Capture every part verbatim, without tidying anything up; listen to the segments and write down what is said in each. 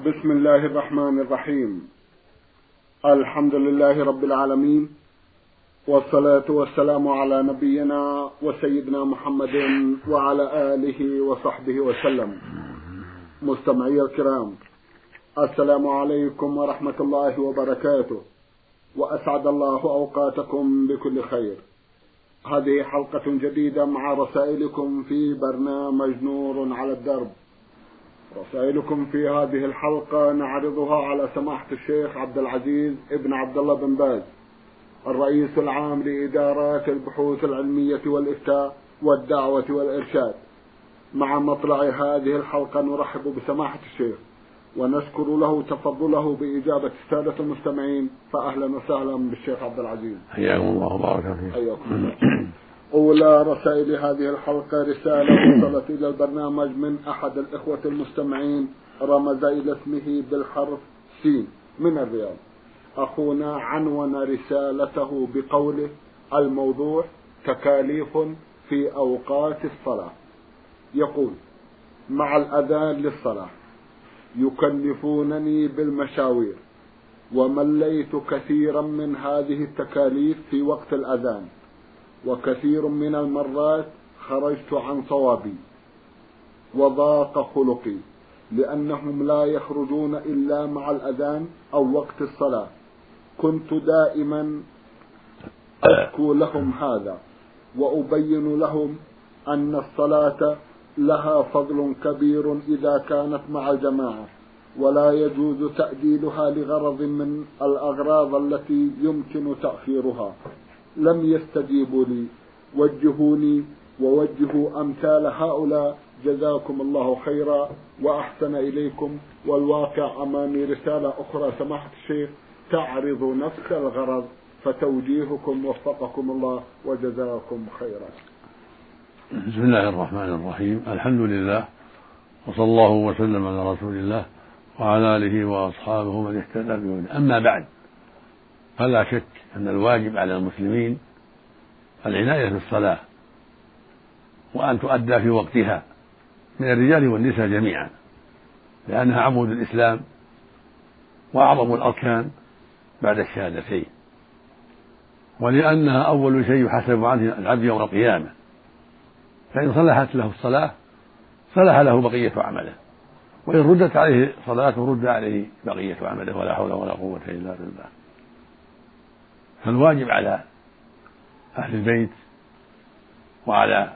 بسم الله الرحمن الرحيم. الحمد لله رب العالمين، والصلاة والسلام على نبينا وسيدنا محمد وعلى آله وصحبه وسلم. مستمعي الكرام، السلام عليكم ورحمة الله وبركاته، وأسعد الله أوقاتكم بكل خير. هذه حلقة جديدة مع رسائلكم في برنامج نور على الدرب. رسائلكم في هذه الحلقة نعرضها على سماحة الشيخ عبد العزيز ابن عبد الله بن باز، الرئيس العام لإدارات البحوث العلمية والإفتاء والدعوة والإرشاد. مع مطلع هذه الحلقة نرحب بسماحة الشيخ ونشكر له تفضله بإجابة السادة المستمعين، فأهلا وسهلا بالشيخ عبد العزيز. حياكم الله وبارك فيكم. حياكم الله. أولى رسائل هذه الحلقة رسالة وصلت إلى البرنامج من أحد الإخوة المستمعين، رمز إلى اسمه بالحرف سين من الرياض. أخونا عنون رسالته بقوله: الموضوع تكاليف في أوقات الصلاة. يقول: مع الأذان للصلاة يكلفونني بالمشاوير، ومليت كثيرا من هذه التكاليف في وقت الأذان، وكثير من المرات خرجت عن صوابي وضاق خلقي، لأنهم لا يخرجون إلا مع الأذان أو وقت الصلاة. كنت دائما أشكو لهم هذا، وأبين لهم أن الصلاة لها فضل كبير إذا كانت مع الجماعة، ولا يجوز تأجيلها لغرض من الأغراض التي يمكن تأخيرها. لم يستجيبوا لي، وجهوني ووجهوا أمثال هؤلاء، جزاكم الله خيرا وأحسن إليكم. والواقع أمامي رسالة أخرى سماحة الشيخ تعرض نفس الغرض، فتوجيهكم وفقكم الله وجزاكم خيرا. بسم الله الرحمن الرحيم. الحمد لله، وصلى الله وسلم على رسول الله وعلى آله وأصحابه من اهتدى بهداه. أما بعد، فلا شك أن الواجب على المسلمين العناية بالصلاة، وأن تؤدى في وقتها من الرجال والنساء جميعا، لأنها عمود الإسلام وأعظم الأركان بعد الشهادتين، ولأنها أول شيء يحاسب عنه العبد يوم القيامة. فإن صلحت له الصلاة صلح له بقية عمله، وإن ردت عليه صلاته رد عليه بقية عمله، ولا حول ولا قوة إلا بالله. فالواجب على أهل البيت وعلى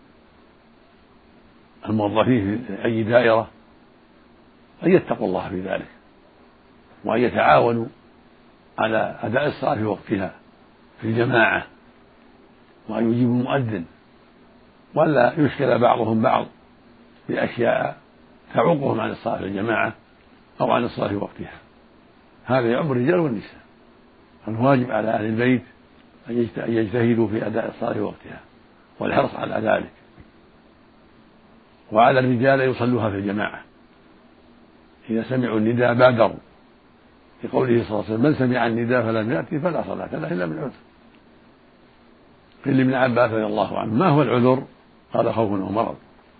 الموظفين في أي دائرة أن يتقوا الله في ذلك، وأن يتعاونوا على أداء الصلاة في وقتها في الجماعة، وأن يجيبوا المؤذن، ولا يشكل بعضهم بعض بأشياء تعوقهم عن الصلاة في الجماعة أو عن الصلاة في وقتها. هذا يعم الرجال والنساء. الواجب على أهل البيت أن يجتهدوا في أداء الصلاة في وقتها والحرص على ذلك، وعلى الرجال أن يصلوها في الجماعة. إذا سمعوا النداء بادروا، لقوله صلى الله عليه وسلم: من سمع النداء فلم يأتي فلا صلاة له إلا من عذر. قيل لابن عباس رضي الله عنه: ما هو العذر؟ قال: خوف أو مرض.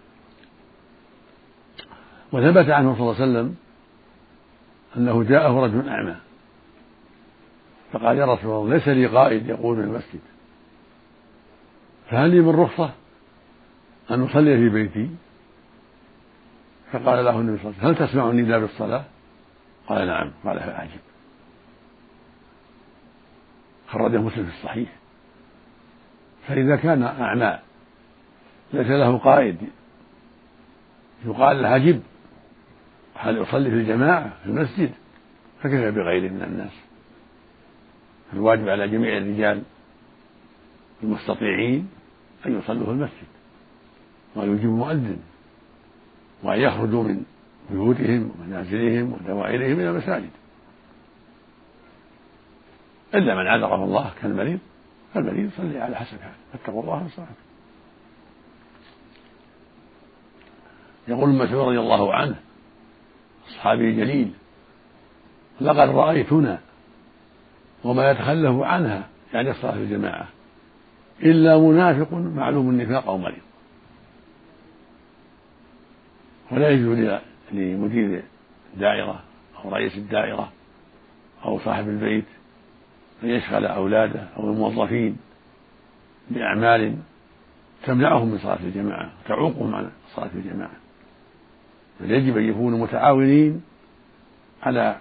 وثبت عنه صلى الله عليه وسلم أنه جاءه رجل أعمى فقال: يا رسول الله، ليس لي قائد يقود المسجد، فهل لي من رخصة أن أصلي في بيتي؟ فقال له النبي صلى الله عليه وسلم: هل تسمع النداء بالصلاة؟ قال: نعم. قال: فأعجب. خرجه مسلم في الصحيح. فإذا كان أعمى ليس له قائد يقال له أجب، هل يصلي في الجماعة في المسجد؟ فكيف بغيره من الناس؟ الواجب على جميع الرجال المستطيعين أن يصلوا في المسجد، وأن يجيبوا مؤذن، وأن يخرجوا من بيوتهم ومنازلهم ودوائرهم إلى المساجد، إلا من عذره الله كالمريض، فالمريض يصلي على حسب حاله. فاتقوا الله والصلاة. يقول مسعود رضي الله عنه، الصحابي الجليل: لقد رأيتنا وما يتخلف عنها، يعني الصلاة في الجماعة، إلا منافق معلوم النفاق أو مريض. ولا يجوز لمدير الدائرة أو رئيس الدائرة أو صاحب البيت أن يشغل أولاده أو الموظفين بأعمال تمنعهم من صلاة الجماعة تعوقهم عن صلاة الجماعة، بل يجب أن يكونوا متعاونين على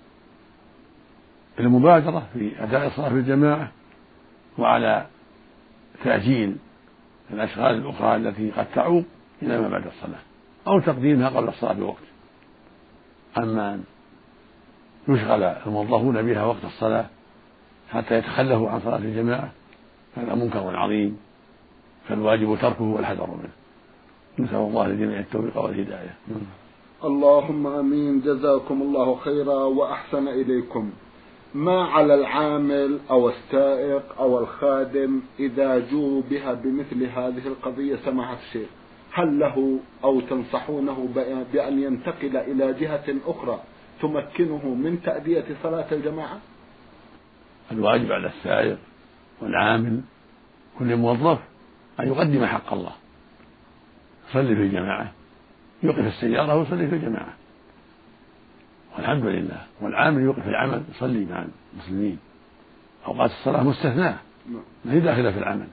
المبادرة في أداء الصلاة في الجماعة وعلى تأجيل الأشغال الأخرى التي قد تعوق إلى ما بعد الصلاة أو تقديمها قبل الصلاة بوقت. أما أن يشغل الموظفون بها وقت الصلاة حتى يتخلفوا عن صلاة الجماعة هذا منكر عظيم، فالواجب تركه والحذر منه. نسأل الله للجميع التوفيق والهداية. اللهم آمين. جزاكم الله خيرا وأحسن إليكم. ما على العامل أو السائق أو الخادم إذا جو بها بمثل هذه القضية سماحة الشيخ؟ هل له أو تنصحونه بأن ينتقل إلى جهة أخرى تمكنه من تأدية صلاة الجماعة؟ الواجب على السائق والعامل كل موظف أن يقدم حق الله، يصلي في الجماعة، يوقف السيارة ويصلي في الجماعة والحمد لله، والعامل يوقف العمل يصلي مع المسلمين. أوقات الصلاة مستثناة ما هي داخلة في العمل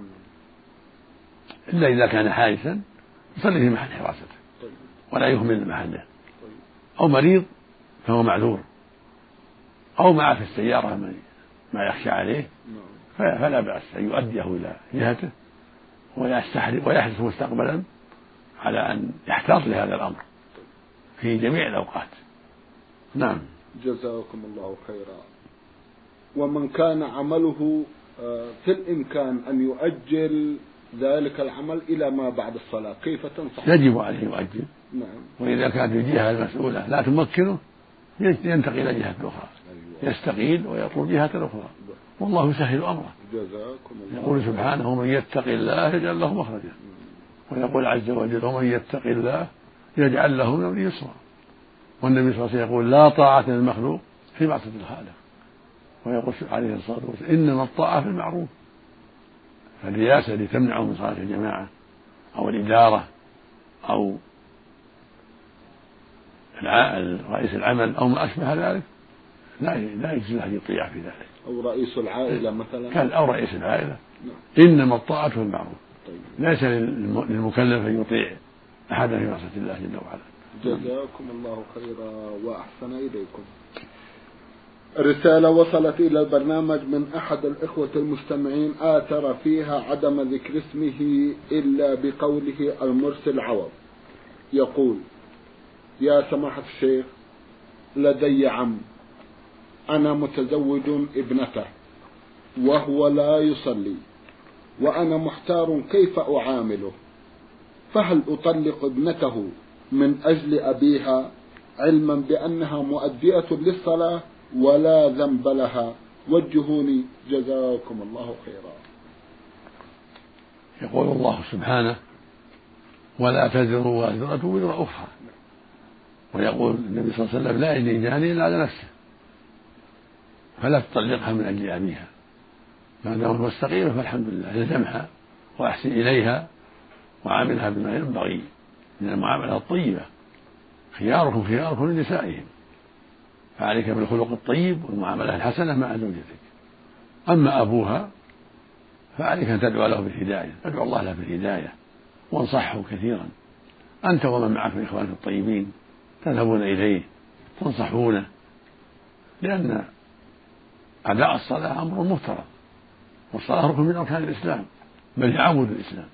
إلا إذا كان حارسا يصلي في محل حراسته ولا يهمل محله، أو مريض فهو معذور، أو معه في السيارة ما يخشى عليه فلا بأس أن يؤديه إلى جهته ويحرص مستقبلا على أن يحتاط لهذا الأمر في جميع الأوقات. نعم. جزاكم الله خيرا. ومن كان عمله في الإمكان أن يؤجل ذلك العمل إلى ما بعد الصلاة كيف تنصح؟ يجب عليه يؤجل. نعم. وإذا كانت الجهة المسؤولة لا تمكنه ينتقل إلى جهة أخرى. أيوة. يستقيل ويطلب جهة أخرى والله يسهل أمره. جزاكم الله. يقول سبحانه من يتق الله يجعل له مخرجا، ويقول عز وجل ومن يتق الله يجعل له من أمره يسرا، والنبي صلى الله عليه وسلم يقول لا طاعة للمخلوق في معصية الخالق، ويقول عليه الصلاة والسلام إنما الطاعة في المعروف. فالرياسة اللي تمنعه من صلاة الجماعة أو الإدارة أو رئيس العمل أو ما أشبه ذلك لا لا يجوز له يطيع في ذلك، أو رئيس العائلة مثلا كان أو رئيس العائلة. نعم. إنما الطاعة في المعروف. طيب. ليس للمكلف أن يطيع أحدا في معصية الله جل وعلا. جزاكم الله خيرا وأحسن إليكم. رسالة وصلت إلى البرنامج من أحد الإخوة المستمعين آثر فيها عدم ذكر اسمه إلا بقوله المرسل عوض. يقول: يا سماحة الشيخ، لدي عم أنا متزوج ابنته وهو لا يصلي، وأنا محتار كيف أعامله، فهل أطلق ابنته من أجل أبيها علما بأنها مؤدية للصلاة ولا ذنب لها؟ وجهوني جزاكم الله خيرا. يقول الله سبحانه: ولا تزر وازرة وزر أخرى. ويقول النبي صلى الله عليه وسلم: لا يجني جاني إلا على نفسه، فلا تطلقها من أجل أبيها، ما دامت مستقيمة فالحمد لله، الزمها وأحسن إليها وعاملها بما ينبغي من المعاملة الطيبة. خياركم خياركم لنسائهم، فعليك بالخلق الطيب والمعاملة الحسنة مع زوجتك. أما أبوها فعليك أن تدعو له بالهداية، تدعو الله له بالهداية وانصحه كثيرا، أنت ومن معك من إخوانك الطيبين تذهبون إليه تنصحونه، لأن أداء الصلاة أمر مفترض، والصلاة ركن من أركان الإسلام بل هي عمود الإسلام،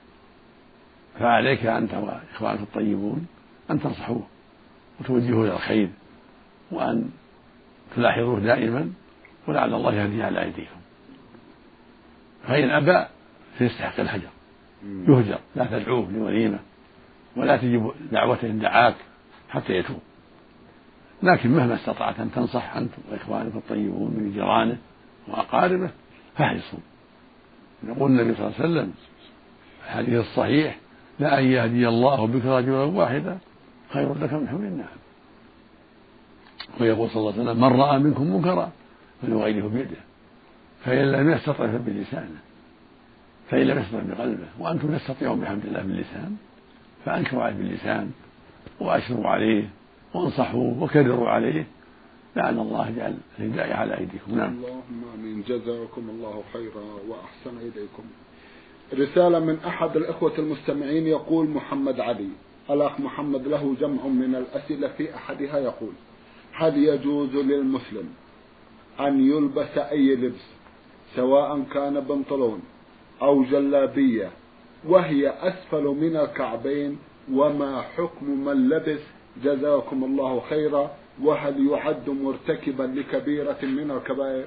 فعليك أنت وإخوانك الطيبون أن تنصحوه وتوجهوه إلى الخير وأن تلاحظوه دائما، ولعل الله يهدي على أيديكم. فإن أبى فيستحق الهجر، يهجر، لا تدعوه لوليمة ولا تجيب دعوته إن دعاك حتى يتوب، لكن مهما استطعت أن تنصح أنت وإخوانك الطيبون من جيرانه وأقاربه فاحرصوا. يقول النبي صلى الله عليه وسلم في الحديث الصحيح: لأن يهدي الله بك رجلا واحدا خير لك من حمر النعم. ويقول صلى الله عليه وسلم: من رأى منكم منكرا فليغيره بيده، فإن لم يستطع فبلسانه، فإن لم يستطع بقلبه، وأنتم تستطيعون بحمد الله باللسان، فأنكروا عليه باللسان وأشروا عليه وانصحوه وكرروا عليه لعل الله يجعل الهداية على أيديكم. نعم. اللهم آمين. جزاكم الله خيرا وأحسن إليكم. رسالة من أحد الإخوة المستمعين يقول محمد علي. الأخ محمد له جمع من الأسئلة، في أحدها يقول: هل يجوز للمسلم أن يلبس أي لبس سواء كان بنطلون أو جلابية وهي أسفل من الكعبين؟ وما حكم من لبس؟ جزاكم الله خيرا. وهل يعد مرتكبا لكبيرة من الكبائر؟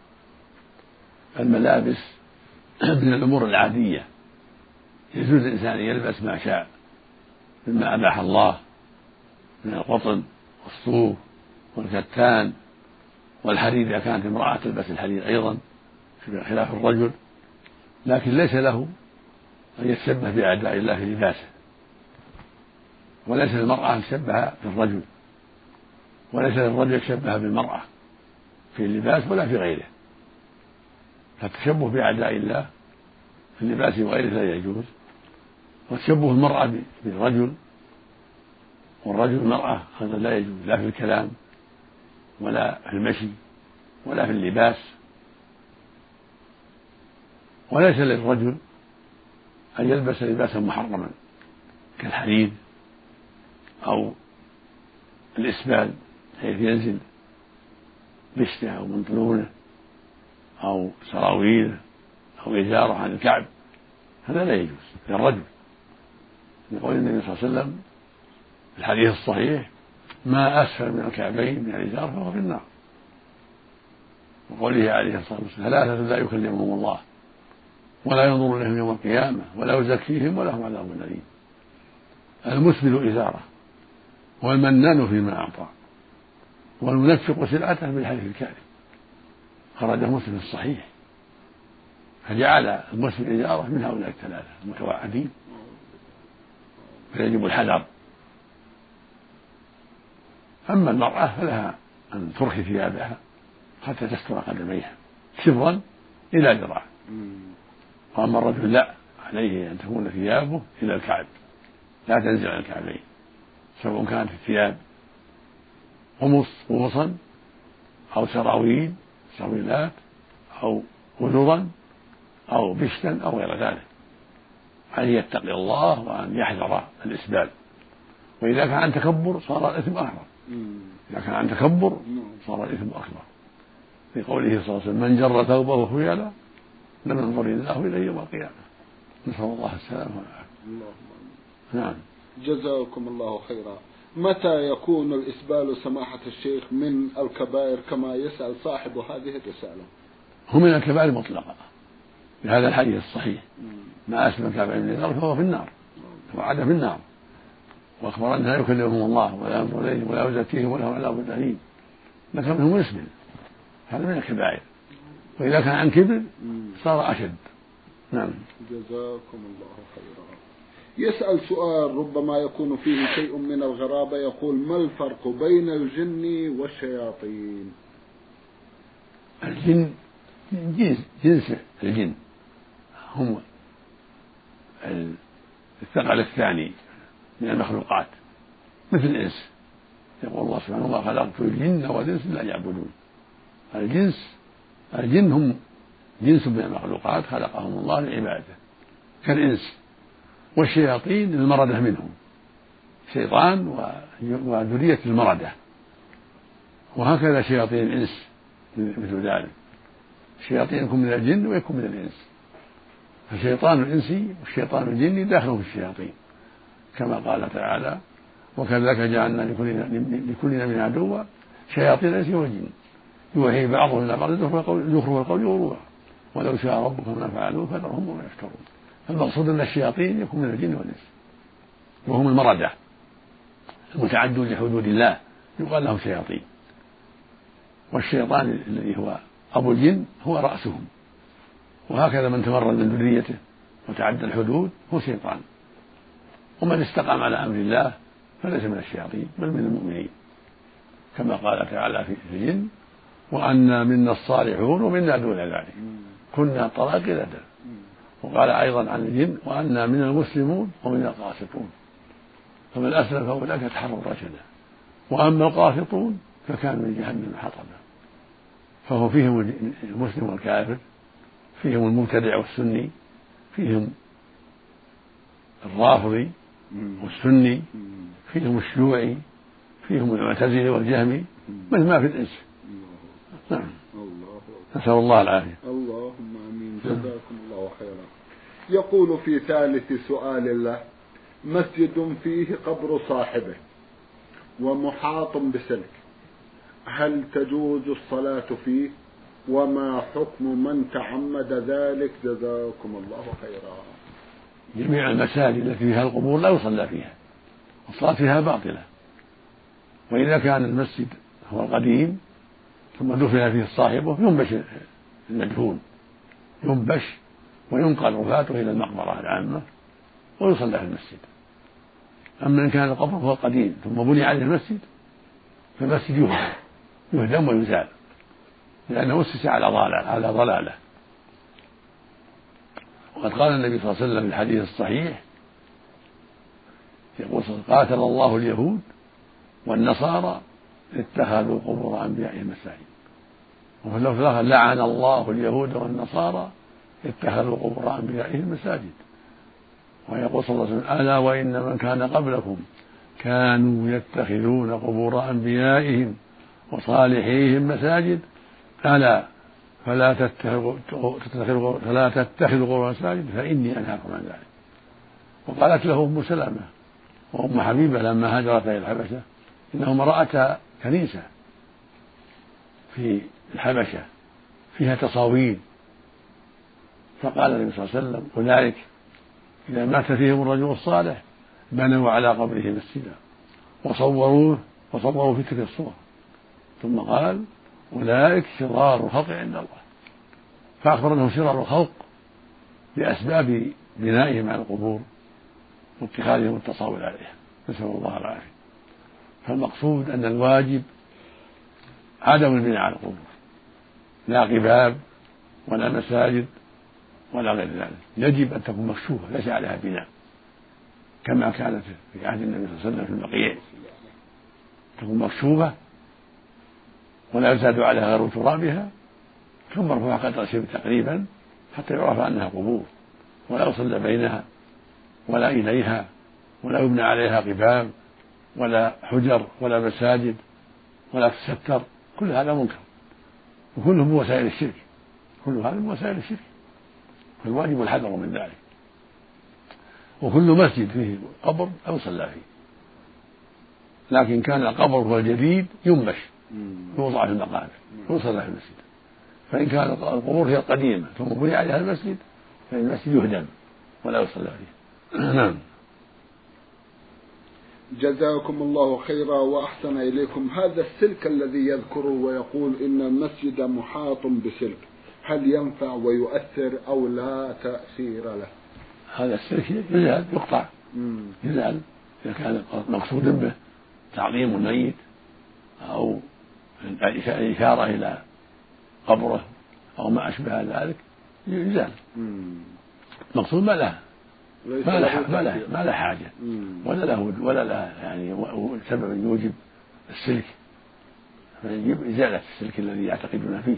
الملابس من الأمور العادية، يجوز الإنسان يلبس ما شاء مما أباح الله من القطن والصوف والكتان والحرير إذا كانت امرأة تلبس الحرير أيضا خلاف الرجل، لكن ليس له أن يتشبه بأعداء الله في لباسه، وليس للمرأة أن تشبه بالرجل، وليس للرجل يتشبه بالمرأة في اللباس ولا في غيره. فالتشبه بأعداء الله في اللباس وغيره لا يجوز، وتشبه المرأة بالرجل والرجل المرأة هذا لا يجوز، لا في الكلام ولا في المشي ولا في اللباس. وليس للرجل أن يلبس لباسا محرما كالحرير أو الإسبال حيث ينزل بشته أو بنطلونه أو سراويله أو إزاره عن الكعب، هذا لا يجوز للرجل، يقول النبي صلى الله عليه وسلم في الحديث الصحيح: ما أسفل من الكعبين من الإزار فهو في النار. وقوله عليه الصلاة والسلام: ثلاثة لا يكلمهم الله ولا ينظر إليهم يوم القيامة ولا يزكيهم ولهم عذاب أليم. المسبل إزاره والمنان فيما أعطى والمنفق سلعته بالحلف الكاذب، خرجه مسلم في الصحيح. فجعل المسبل إزاره من هؤلاء الثلاثة المتوعدين، فيجب الحذر. أما المرأة فلها أن ترخي ثيابها حتى تستر قدميها شبرا إلى ذراع، وأما الرجل لا، عليه أن تكون ثيابه إلى الكعب لا تنزل عن الكعبين، سواء كانت الثياب قمص قمصا أو سراويل سراويلات أو وزرا أو بشتا أو غير ذلك. عليه يتقي الله وأن يحذر الإسبال، وإذا كان عن تكبر صار الإثم أكبر. إذا كان عن تكبر صار الإثم أكبر، في قوله صلى الله عليه وسلم: من جر ثوبه خيلا لم ينظر الله إليه يوم القيامة. نسأل الله السلامة والعافية. نعم. جزاكم الله خيرا. متى يكون الإسبال سماحة الشيخ من الكبائر كما يسأل صاحب هذه الرسالة؟ هو من الكبائر مطلقة بهذا الحديث الصحيح: ما أسلم الكعبين من النار فهو في النار، توعد في النار، وأخبر أن لا يكلمهم الله ولا ينظر إليهم ولا يزكيهم ولهم عذاب أليم. لكن منهم مسلم، هذا من الكبائر، وإذا كان عن كبر صار أشد. نعم. جزاكم الله خيرا. يسأل سؤال ربما يكون فيه شيء من الغرابة، يقول: ما الفرق بين الجن والشياطين؟ الجن جنس, جنس الجن هم الثقل الثاني من المخلوقات مثل الإنس. يقول الله سبحانه: وما خلقت الجن والإنس إلا يعبدون. الجنس الجن هم جنس من المخلوقات خلقهم الله لعبادته كالإنس، والشياطين المردة منهم، شيطان وذرية المردة، وهكذا شياطين الإنس مثل ذلك. الشياطين يكون من الجن ويكون من الإنس، فالشيطان الإنسي والشيطان الجني داخل في الشياطين، كما قال تعالى: وكذلك جعلنا لكل نبي عدوا شياطين الإنس والجن يوحي بعضهم إلى بعض زخرف القول غرورا ولو شاء ربك ما فعلوه فذرهم وما يفترون. فالمقصود أن الشياطين يكون من الجن والإنس، وهم المردة المتعدون لحدود الله يقال لهم شياطين. والشيطان الذي هو أبو الجن هو رأسهم، وهكذا من تمرد من ذريته وتعدى الحدود هو شيطان. ومن استقام على أمر الله فليس من الشياطين بل من المؤمنين، كما قال تعالى في الجن: وأنا منا الصالحون ومنا دون ذلك كنا طرائق. وقال أيضا عن الجن: وأنا من المسلمون ومن القاسطون، فمن أسلم فأولئك تحروا رشدا. وأما القاسطون فكانوا من جهنم حطبا. فهو فيهم المسلم والكافر، فيهم المبتدع والسني، فيهم الرافضي والسني، فيهم الشيوعي، فيهم المعتزلي والجهمي، مثل ما في الإنس. نعم. نسأل الله العافية. اللهم آمين. جزاكم الله خيرا. يقول في ثالث سؤال له: مسجد فيه قبر صاحبه ومحاط بسلك، هل تجوز الصلاة فيه؟ وما حكم من تعمد ذلك؟ جزاكم الله خيرا. جميع المساجد التي فيها القبور لا يصلى فيها، والصلاة فيها باطلة. وإذا كان المسجد هو القديم ثم دفن فيه صاحبه ينبش المدفون، ينبش وينقل رفاته إلى المقبرة العامة ويصلى في المسجد. أما إن كان القبر هو القديم ثم بني عليه المسجد فالمسجد يهدم يهدم ويزال، لأنه أسس على ضلالة على ضلالة. وقد قال النبي صلى الله عليه وسلم في الحديث الصحيح يقول: قاتل الله اليهود والنصارى اتخذوا قبور أنبيائهم مساجد. وفي اللفظ الآخر: لعن الله اليهود والنصارى اتخذوا قبور أنبيائهم مساجد. ويقول صلى الله عليه وسلم: ألا وإن من كان قبلكم كانوا يتخذون قبور أنبيائهم وصالحيهم مساجد، ألا فلا تتخذوا فلا تتخذوا قبور مساجد فإني أنهاكم عن ذلك. وقالت له أم سلمة وأم حبيبة لما هاجرت إلى الحبشة إنهما رأتا كنيسة في الحبشة فيها تصاوير، فقال النبي صلى الله عليه وسلم: أولئك إذا مات فيهم الرجل الصالح بنوا على قبره مسجدا وصوروه وصوروا في تلك الصور. ثم قال: أولئك شرار الخلق عند الله. فأخبر أنهم شرار الخلق بأسباب بنائهم على القبور واتخاذهم التصاوير عليها، نسأل الله العافية. فالمقصود أن الواجب عدم البناء على القبور، لا قباب ولا مساجد ولا غير ذلك، يجب أن تكون مكشوفة ليس عليها بناء، كما كانت في عهد النبي صلى الله عليه وسلم في البقيع، تكون مكشوفة ولا يزاد عليها غير ترابها، ثم مرفوعة قدر شبر تقريبا حتى يعرف أنها قبور، ولا يصلى بينها ولا إليها، ولا يبنى عليها قباب ولا حجر ولا مساجد ولا تستر. كل هذا منكر وكله من وسائل الشرك، كل هذا من وسائل الشرك، فالواجب الحذر من ذلك. وكل مسجد فيه قبر أو صلى فيه، لكن كان القبر هو الجديد ينبش يوضع في المقابر ويصلى في المسجد. فإن كان القبور هي القديمة ثم بني عليها المسجد فإن المسجد يهدم ولا يصلى فيه. نعم. جزاكم الله خيرا وأحسن إليكم. هذا السلك الذي يذكره ويقول إن المسجد محاط بسلك، هل ينفع ويؤثر أو لا تأثير له؟ هذا السلك يزال يقطع يزال إذا كان مقصود به تعظيم الميت أو الإشارة إلى قبره أو ما أشبه ذلك يزال. مقصود ما له ما له ما له ما له حاجة ولا له ولا له يعني سبب يوجب السلك، فيجب إزالة السلك الذي يعتقدون فيه.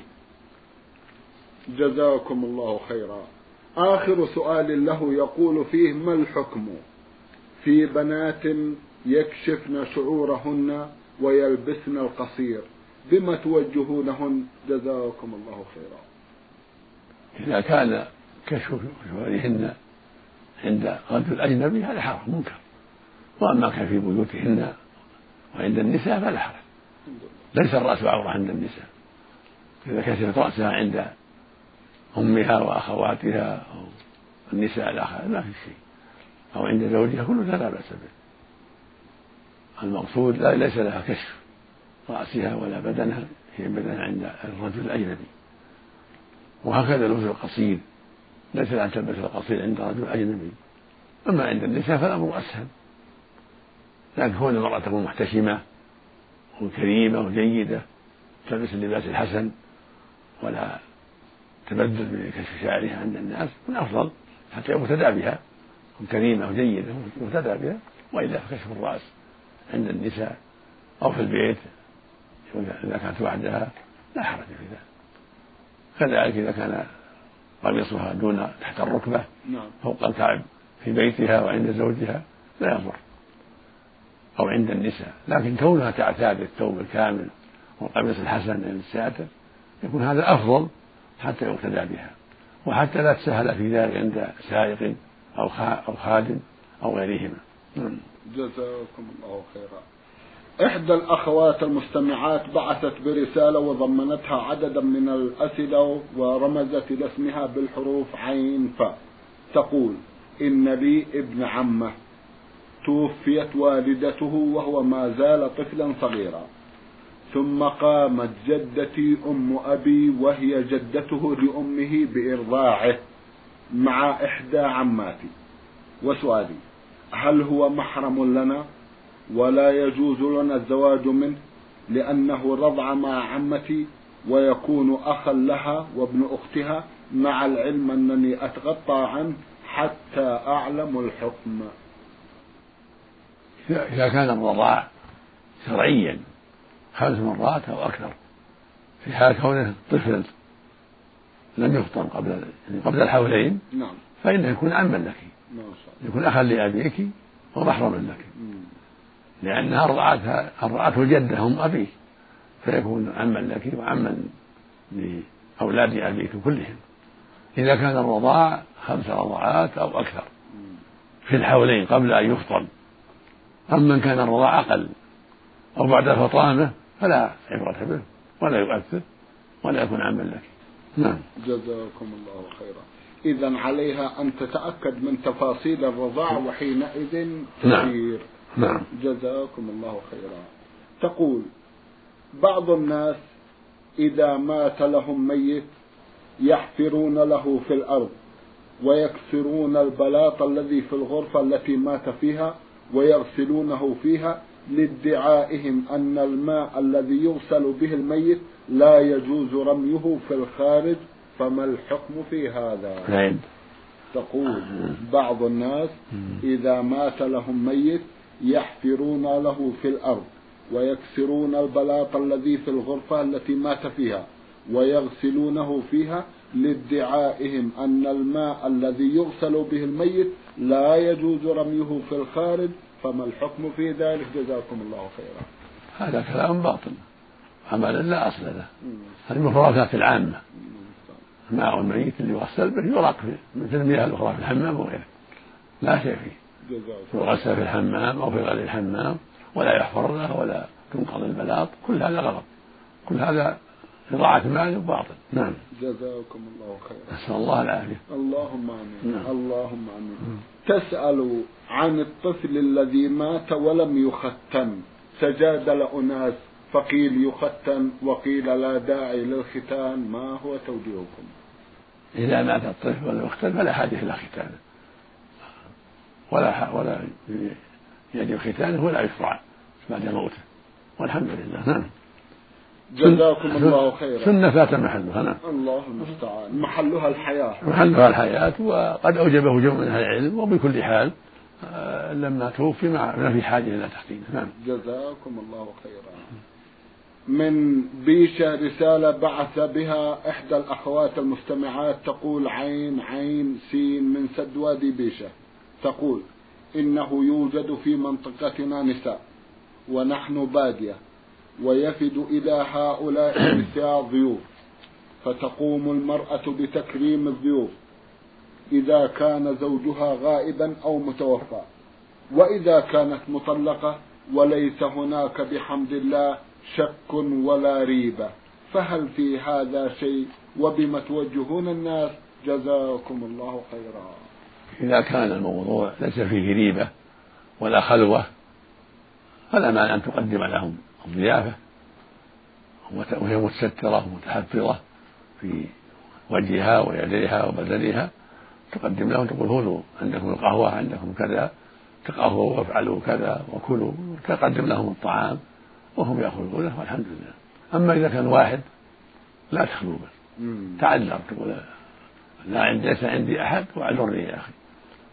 جزاكم الله خيرا. آخر سؤال له يقول فيه: ما الحكم في بنات يكشفن شعورهن ويلبسن القصير، بما توجهونهن؟ جزاكم الله خيرا. إذا كان كشف شعورهن عند رجل أجنبي هذا حرام منكر، وأما كان في بيوتهن وعند النساء فلا حرج، ليس الرأس عورة عند النساء. إذا كشفت رأسها عند أمها وأخواتها أو النساء الآخر ما في شيء، أو عند زوجها كل ذلك لا بأس به. المقصود لا ليس لها كشف رأسها ولا بدنها، هي بدنها عند الرجل الأجنبي. وهكذا لبس القصير ليس لها أن تلبس القصير عند رجل أجنبي. أما عند النساء فالأمر أسهل، لكن كون المرأة تكون محتشمة وكريمة وجيدة تلبس اللباس الحسن ولا تبدل بكشف شعرها عند الناس من أفضل حتى يقتدى بها، تكون كريمة وجيدة ويقتدى بها. وإلا فكشف الرأس عند النساء أو في البيت إذا كانت وحدها لا حرج في ذلك. كذلك إذا كان قميصها دون تحت الركبة فوق الكعب في بيتها وعند زوجها لا يضر، أو عند النساء. لكن كونها تعتاد الثوب الكامل والقميص الحسن للساتر يكون هذا أفضل حتى يقتدى بها، وحتى لا تسهل في ذلك عند سائق أو خادم أو غيرهما. جزاكم الله خيرا. إحدى الأخوات المستمعات بعثت برسالة وضمنتها عددا من الأسئلة ورمزت إلى اسمها بالحروف عين فاء. تقول: إن لي ابن عمه توفيت والدته وهو ما زال طفلا صغيرا، ثم قامت جدتي أم أبي وهي جدته لأمه بإرضاعه مع إحدى عماتي. وسؤالي: هل هو محرم لنا ولا يجوز لنا الزواج منه لأنه رضع مع عمتي ويكون أخا لها وابن أختها، مع العلم أنني أتغطى عنه حتى أعلم الحكم؟ إذا كان الرضاع شرعيا خمس مرات أو أكثر في حال كونه طفل لم يفطن قبل يعني قبل الحولين، نعم، فإنه يكون عما لك، يكون أخا لأبيك ومحرما لك، لأنها أرضعتها أرضعته الجدة أم أبيك، فيكون عما لك وعما لأولاد أبيك كلهم إذا كان الرضاع خمس رضعات أو أكثر في الحولين قبل أن يفطن. أما من كان الرضاع أقل أو بعد فطامه فلا عبرة به ولا يؤثر ولا يكون عما لك. نعم. جزاكم الله خيرا. إذن عليها أن تتأكد من تفاصيل الرضاع وحينئذ تسير. نعم. جزاكم الله خيرا. تقول: بعض الناس إذا مات لهم ميت يحفرون له في الأرض ويكسرون البلاط الذي في الغرفة التي مات فيها ويغسلونه فيها لادعائهم أن الماء الذي يغسل به الميت لا يجوز رميه في الخارج، فما الحكم في هذا؟ نعم. تقول: بعض الناس إذا مات لهم ميت يحفرون له في الأرض ويكسرون البلاط الذي في الغرفة التي مات فيها ويغسلونه فيها لادعائهم أن الماء الذي يغسل به الميت لا يجوز رميه في الخارج، فما الحكم في ذلك؟ جزاكم الله خيرا. هذا كلام باطل عملا لا أصل له. هذه مفردات العامة، ماء الميت اللي يغسل به يراق مثل المياه الأخرى في الحمام وغيره، لا شيء فيه، يغسل في الحمام أو في غير الحمام ولا يحفر له ولا تنقض البلاط، كل هذا غلط، كل هذا إضاعة مال وباطل. نعم. جزاكم الله خيرا. نسأل الله العافية. اللهم آمين. نعم. اللهم آمين. تسأل عن الطفل الذي مات ولم يختن، تجادل أناس فقيل يختن وقيل لا داعي للختان، ما هو توجيهكم؟ إذا مات الطفل ولم يختن فلا حاجة إلى ختانه، ولا ولا يجب ختانه ولا يشرع بعد موته، والحمد لله. نعم. جزاكم الله خيرا. سنة فات محلها. نعم. الله المستعان. محلها الحياة. محلها الحياة، وقد أوجبه جمع من أهل العلم، وبكل حال لما توفي ما في حاجة إلى تختينه. نعم. جزاكم الله خيرا. من بيشة رسالة بعث بها إحدى الأخوات المستمعات، تقول: عين عين سين من سد وادي بيشة. تقول: إنه يوجد في منطقتنا نساء ونحن بادية، ويفد إلى هؤلاء النساء ضيوف، فتقوم المرأة بتكريم الضيوف إذا كان زوجها غائبا أو متوفى، وإذا كانت مطلقة وليس هناك بحمد الله شك ولا ريبة، فهل في هذا شيء؟ وبما توجهون الناس؟ جزاكم الله خيرا. إذا كان الموضوع ليس فيه ريبة ولا خلوة فلا مانع أن تقدم لهم الضيافة وهي متسترة ومتحفظة في وجهها ويديها وبدنها، تقدم لهم تقول: خذوا عندكم القهوة، عندكم كذا، تقهووا وافعلوا كذا وكلوا، تقدم لهم الطعام وهم يأخذونه، والحمد لله. أما إذا كان واحد لا تخلو به، تعذر، تقول: لا ليس عندي أحد واعذرني يا أخي.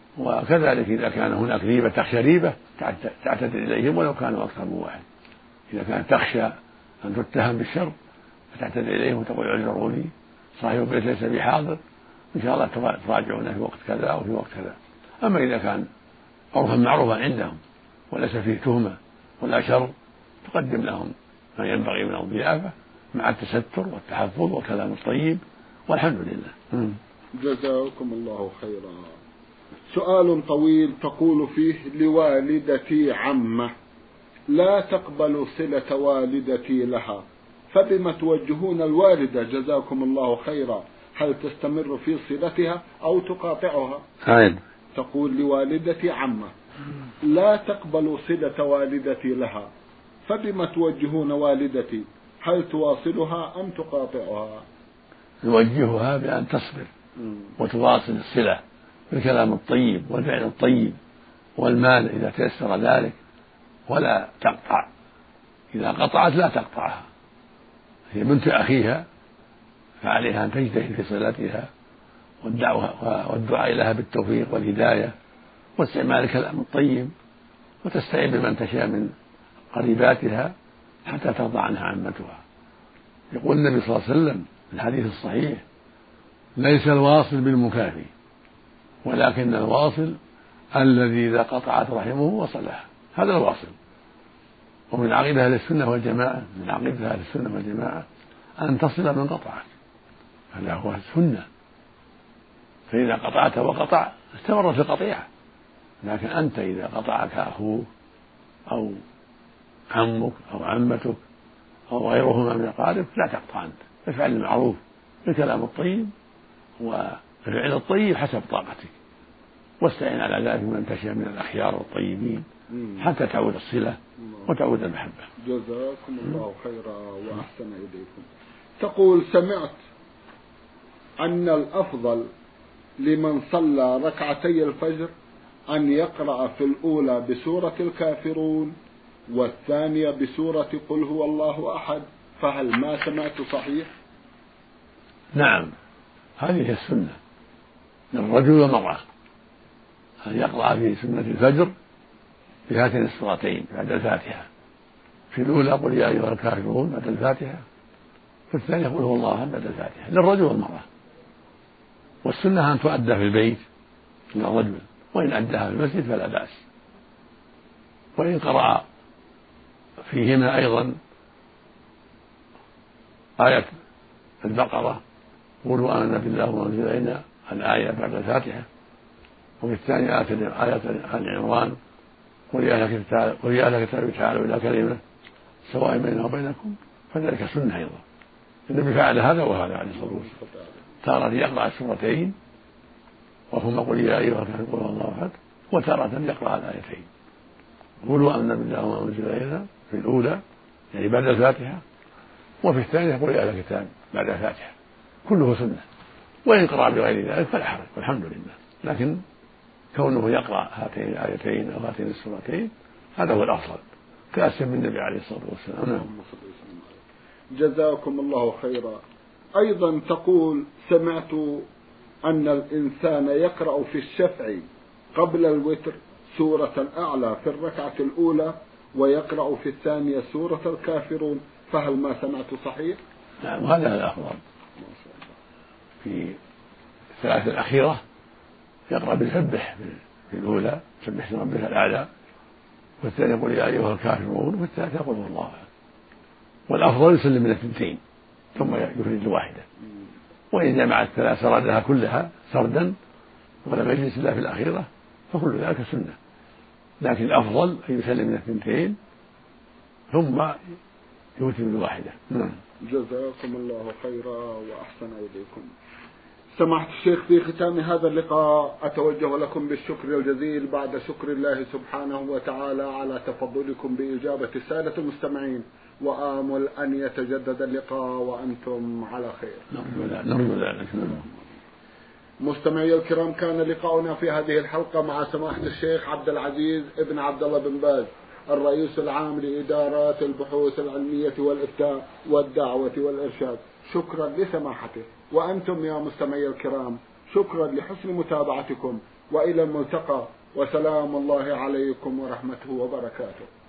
وكذلك إذا كان هناك ريبة تخشى ريبة تعتذر إليهم ولو كانوا أكثر من واحد، إذا كانت تخشى أن تتهم بالشر فتعتذر إليهم وتقول اعذروني صاحب البيت ليس بحاضر، إن شاء الله تراجعونه في وقت كذا أو في وقت كذا. أما إذا كان عرفا معروفا عندهم وليس فيه تهمة ولا شر تقدم لهم ما ينبغي من الضيافة مع التستر والتحفظ والكلام الطيب، والحمد لله. جزاكم الله خيرا. سؤال طويل تقول فيه: لوالدتي عمة لا تقبل صلة والدتي لها، فبما توجهون الوالدة جزاكم الله خيرا؟ هل تستمر في صلتها أو تقاطعها؟ عين. تقول: لوالدتي عمة لا تقبل صلة والدتي لها، فبما توجهون والدتي؟ هل تواصلها أم تقاطعها؟ نوجهها بأن تصبر وتواصل الصلة بالكلام الطيب والفعل الطيب والمال إذا تيسر ذلك، ولا تقطع. إذا قطعت لا تقطعها، هي بنت أخيها فعليها أن تجتهد في صلتها والدعوة والدعاء لها بالتوفيق والهداية واستعمال الكلام الطيب، وتستعين بمن تشاء من قريباتها حتى ترضى عنها عمتها. يقول النبي صلى الله عليه وسلم في الحديث الصحيح: ليس الواصل بالمكافي، ولكن الواصل الذي إذا قطعت رحمه وصلها، هذا الواصل. ومن عقيدة أهل السنة والجماعة من عقيدة أهل السنة والجماعة أن تصل من قطعك، هذا هو السنة. فإذا قطعت وقطع استمرت القطيعة. لكن أنت إذا قطعك أخوك أو عمك أو عمتك أو غيرهما من أقاربك لا تقطع أنت، افعل المعروف بالكلام الطيب والفعل الطيب حسب طاقتك، واستعن على ذلك من تشاء من الأخيار والطيبين حتى تعود الصلة وتعود المحبة. جزاكم الله خيرا وأحسن إليكم. تقول: سمعت أن الأفضل لمن صلى ركعتي الفجر أن يقرأ في الأولى بسورة الكافرون والثانية بسورة قل هو الله أحد، فهل ما سمعت صحيح؟ نعم، هذه السنة للرجل والمرأة أن يقرأ في سنة الفجر بهاتين السورتين بعد الفاتحة، في الأولى قل يا أيها الكافرون بعد الفاتحة، في الثانية قل هو الله بعد الفاتحة، للرجل والمرأة. والسنة أن تؤدى في البيت للرجل، وإن أداها في المسجد فلا بأس. وإن قرأ فيهما أيضا آية البقرة قولوا آمنا بالله وما أنزل إلينا الآية بعد الفاتحة، وفي الثانية آية آل عمران قل يا أهل الكتاب تعالوا إلى كلمة سواء بيننا وبينكم، فذلك سنة أيضا. النبي فعل هذا وهذا عليه الصلاة والسلام، تارة يقرأ السورتين وهما قل يا أيها الكافرون قل هو الله أحد، وتارة يقرأ الآيتين قولوا آمنا بالله وما أنزل إلينا في الأولى يعني بعد الفاتحة، وفي الثانية قل يا أهل الكتاب بعد الفاتحة، كله سنة. وإن قرأ بغير ذلك فلا حرج والحمد لله، لكن كونه يقرأ هاتين الآيتين أو هاتين السورتين هذا هو الأفضل كأسم النبي عليه الصلاة والسلام. جزاكم الله خيرا. أيضا تقول: سمعت أن الإنسان يقرأ في الشفع قبل الوتر سورة أعلى في الركعة الأولى ويقرأ في الثانية سورة الكافرون، فهل ما سمعت صحيح؟ نعم، هذا الأفضل. في الثلاثة الأخيرة يقرأ بالسبح في الأولى سبح اسم ربك الأعلى، والثانية يقول يا أيها الكافرون، والثالثة يقول هو الله. والأفضل يسلم من الثنتين ثم يفرد الواحدة، وإن جمع الثلاث سردها كلها سردا ولم يجلس إلا في الأخيرة فكل ذلك سنة، لكن الأفضل أن يسلم من الثنتين ثم يوتر بالواحدة. جزاكم الله خيرا وأحسن إليكم. سماحة الشيخ، في ختام هذا اللقاء أتوجه لكم بالشكر الجزيل بعد شكر الله سبحانه وتعالى على تفضلكم بإجابة السادة المستمعين، وآمل أن يتجدد اللقاء وأنتم على خير. نرجو ذلك. مستمعي الكرام، كان لقاؤنا في هذه الحلقة مع سماحة الشيخ عبد العزيز ابن عبد الله بن باز، الرئيس العام لإدارات البحوث العلمية والإفتاء والدعوة والإرشاد. شكرا لسماحته، وأنتم يا مستمعي الكرام شكرا لحسن متابعتكم، وإلى الملتقى، وسلام الله عليكم ورحمته وبركاته.